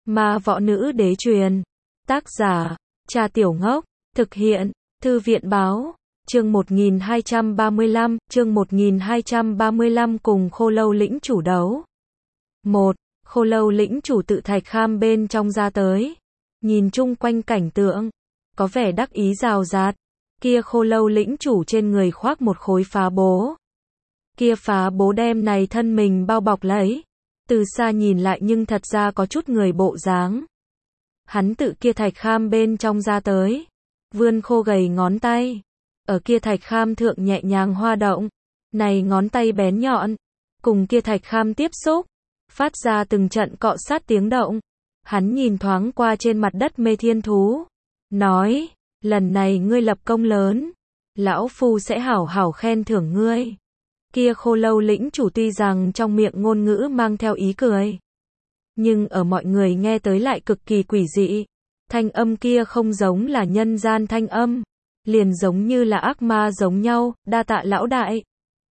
Ma võ nữ đế truyền. Tác giả, Trà Tiểu Ngốc. Thực hiện, Thư viện báo. Chương 1235, chương 1235 cùng Khô Lâu lĩnh chủ đấu. 1. Khô Lâu lĩnh chủ tự thạch kham bên trong ra tới. Nhìn chung quanh cảnh tượng, có vẻ đắc ý rào rạt. Kia Khô Lâu lĩnh chủ trên người khoác một khối phá bố. Kia phá bố đem này thân mình bao bọc lấy. Từ xa nhìn lại nhưng thật ra có chút người bộ dáng. Hắn tự kia thạch kham bên trong ra tới. Vươn khô gầy ngón tay. Ở kia thạch kham thượng nhẹ nhàng hoa động. Này ngón tay bén nhọn. Cùng kia thạch kham tiếp xúc. Phát ra từng trận cọ sát tiếng động. Hắn nhìn thoáng qua trên mặt đất Mê Thiên Thú. Nói, lần này ngươi lập công lớn. Lão Phu sẽ hảo hảo khen thưởng ngươi. Kia Khô Lâu lĩnh chủ tuy rằng trong miệng ngôn ngữ mang theo ý cười. Nhưng ở mọi người nghe tới lại cực kỳ quỷ dị. Thanh âm kia không giống là nhân gian thanh âm. Liền giống như là ác ma giống nhau, đa tạ lão đại.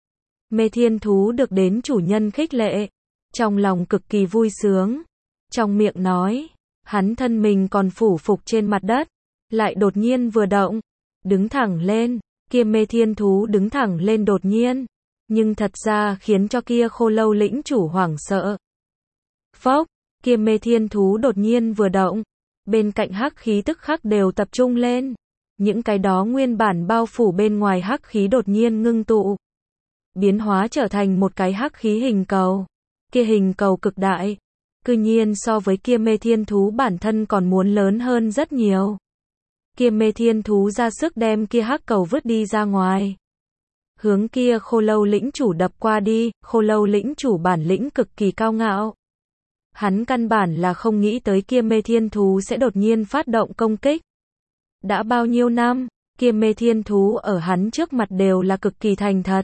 Mê Thiên Thú được đến chủ nhân khích lệ. Trong lòng cực kỳ vui sướng. Trong miệng nói, hắn thân mình còn phủ phục trên mặt đất. Lại đột nhiên vừa động. Đứng thẳng lên, kia Mê Thiên Thú đứng thẳng lên đột nhiên. Nhưng thật ra khiến cho kia Khô Lâu lĩnh chủ hoảng sợ. Phốc, kia Mê Thiên Thú đột nhiên vừa động. Bên cạnh hắc khí tức khắc đều tập trung lên. Những cái đó nguyên bản bao phủ bên ngoài hắc khí đột nhiên ngưng tụ. Biến hóa trở thành một cái hắc khí hình cầu. Kia hình cầu cực đại. Cư nhiên so với kia Mê Thiên Thú bản thân còn muốn lớn hơn rất nhiều. Kia Mê Thiên Thú ra sức đem kia hắc cầu vứt đi ra ngoài. Hướng kia Khô Lâu lĩnh chủ đập qua đi, Khô Lâu lĩnh chủ bản lĩnh cực kỳ cao ngạo. Hắn căn bản là không nghĩ tới kia Mê Thiên Thú sẽ đột nhiên phát động công kích. Đã bao nhiêu năm, kia Mê Thiên Thú ở hắn trước mặt đều là cực kỳ thành thật.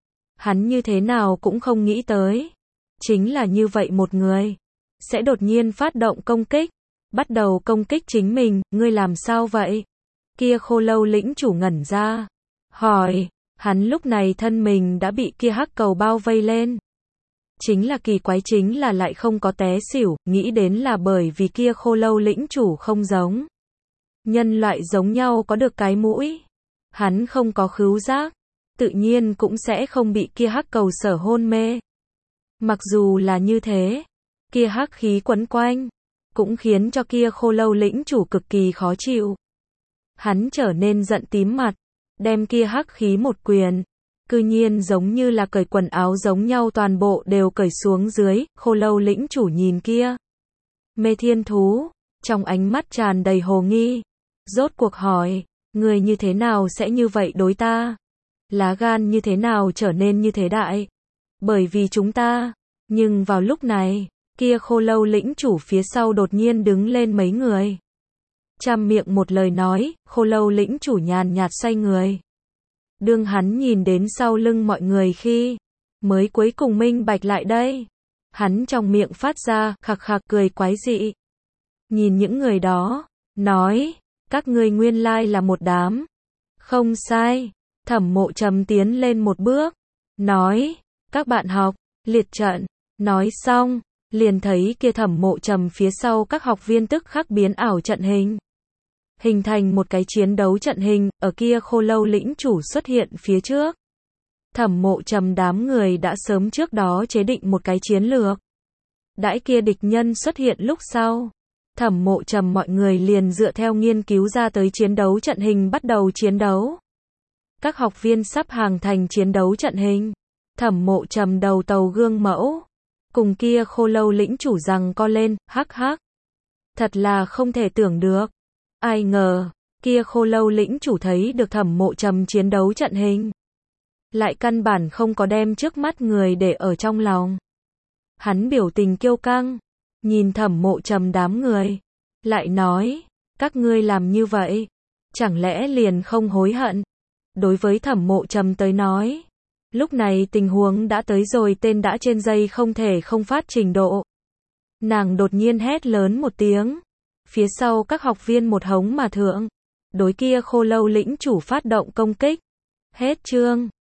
Hắn như thế nào cũng không nghĩ tới. Chính là như vậy một người. Sẽ đột nhiên phát động công kích. Bắt đầu công kích chính mình, ngươi làm sao vậy? Kia Khô Lâu lĩnh chủ ngẩn ra. Hỏi, hắn lúc này thân mình đã bị kia hắc cầu bao vây lên. Chính là kỳ quái chính là lại không có té xỉu, nghĩ đến là bởi vì kia Khô Lâu lĩnh chủ không giống. Nhân loại giống nhau có được cái mũi. Hắn không có khứu giác. Tự nhiên cũng sẽ không bị kia hắc cầu sở hôn mê. Mặc dù là như thế, kia hắc khí quấn quanh, cũng khiến cho kia Khô Lâu lĩnh chủ cực kỳ khó chịu. Hắn trở nên giận tím mặt, đem kia hắc khí một quyền. Cư nhiên giống như là cởi quần áo giống nhau toàn bộ đều cởi xuống dưới. Khô Lâu lĩnh chủ nhìn kia Mê Thiên Thú, trong ánh mắt tràn đầy hồ nghi. Rốt cuộc hỏi, người như thế nào sẽ như vậy đối ta? Lá gan như thế nào trở nên như thế đại? Bởi vì chúng ta. Nhưng vào lúc này, kia Khô Lâu lĩnh chủ phía sau đột nhiên đứng lên mấy người. Trăm miệng một lời nói, Khô Lâu lĩnh chủ nhàn nhạt xoay người. Đương hắn nhìn đến sau lưng mọi người khi mới cuối cùng minh bạch lại đây. Hắn trong miệng phát ra khạc khạc cười quái dị. Nhìn những người đó, nói, các ngươi nguyên lai là một đám. Không sai, Thẩm Mộ Trầm tiến lên một bước, nói, các bạn học, liệt trận. Nói xong, liền thấy kia Thẩm Mộ Trầm phía sau các học viên tức khắc biến ảo trận hình. Hình thành một cái chiến đấu trận hình, ở kia Khô Lâu lĩnh chủ xuất hiện phía trước. Thẩm Mộ Trầm đám người đã sớm trước đó chế định một cái chiến lược. Đãi kia địch nhân xuất hiện lúc sau. Thẩm Mộ Trầm mọi người liền dựa theo nghiên cứu ra tới chiến đấu trận hình bắt đầu chiến đấu. Các học viên sắp hàng thành chiến đấu trận hình. Thẩm Mộ Trầm đầu tàu gương mẫu. Cùng kia Khô Lâu lĩnh chủ rằng co lên, hắc hắc. Thật là không thể tưởng được. Ai ngờ, kia Khô Lâu lĩnh chủ thấy được Thẩm Mộ Trầm chiến đấu trận hình. Lại căn bản không có đem trước mắt người để ở trong lòng. Hắn biểu tình kiêu căng, nhìn Thẩm Mộ Trầm đám người. Lại nói, các ngươi làm như vậy, chẳng lẽ liền không hối hận? Đối với Thẩm Mộ Trầm tới nói, lúc này tình huống đã tới rồi tên đã trên dây không thể không phát trình độ. Nàng đột nhiên hét lớn một tiếng. Phía sau các học viên một hống mà thượng. Đối kia Khô Lâu lĩnh chủ phát động công kích. Hết chương.